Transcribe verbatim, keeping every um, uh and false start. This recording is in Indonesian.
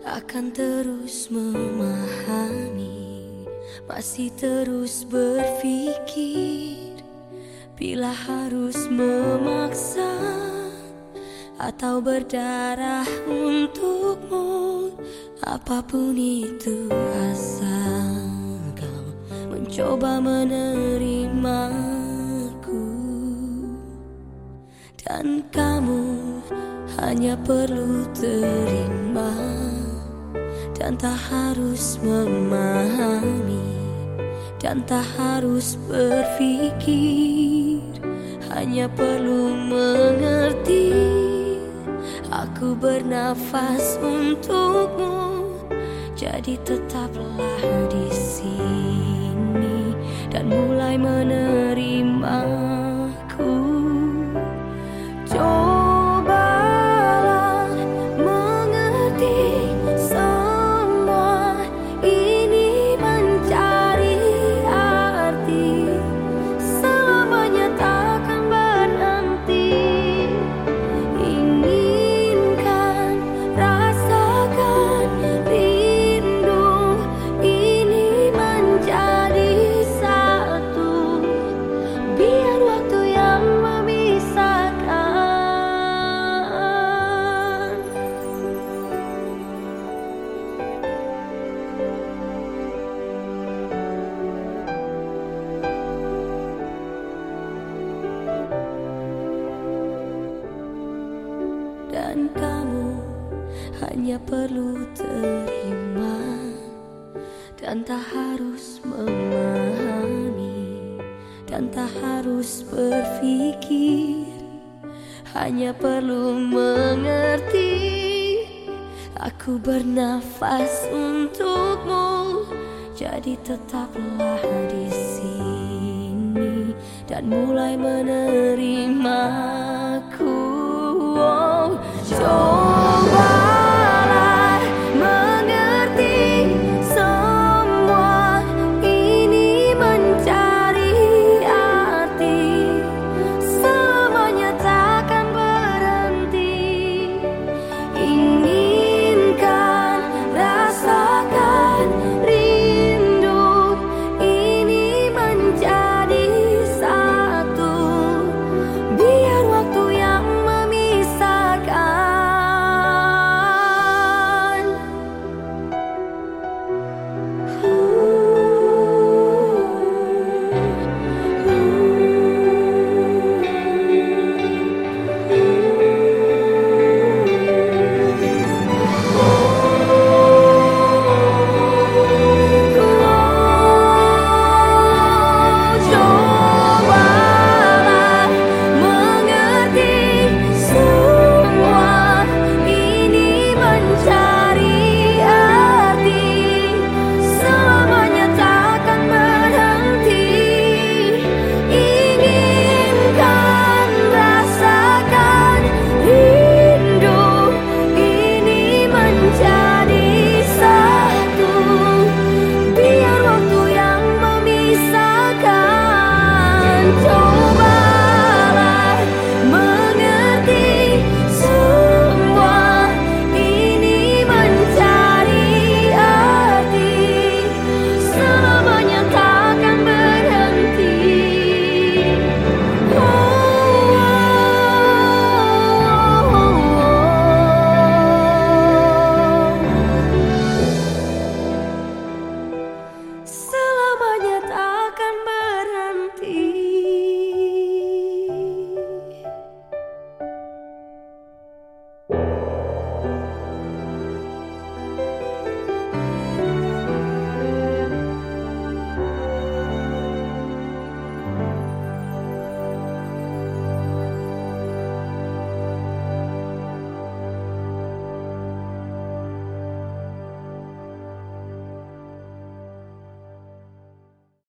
akan terus memahami, masih terus berpikir bila harus memaksa atau berdarah untukmu. Apapun itu asal kau mencoba menerimaku, dan kamu hanya perlu terima dan tak harus memahami dan tak harus berpikir, hanya perlu mengerti. Aku bernafas untukmu, jadi tetaplah di sini dan mulai menerimaku. Cobalah mengerti semua ini, mencari arti, selamanya takkan berhenti. Inginkan, rasakan rindu ini menjadi satu, biar waktu yang memisahkan dan kamu hanya perlu terima dan tak harus memahami dan tak harus berpikir, hanya perlu mengerti. Aku bernafas untukmu, jadi tetaplah di sini dan mulai menerimaku. Oh, coba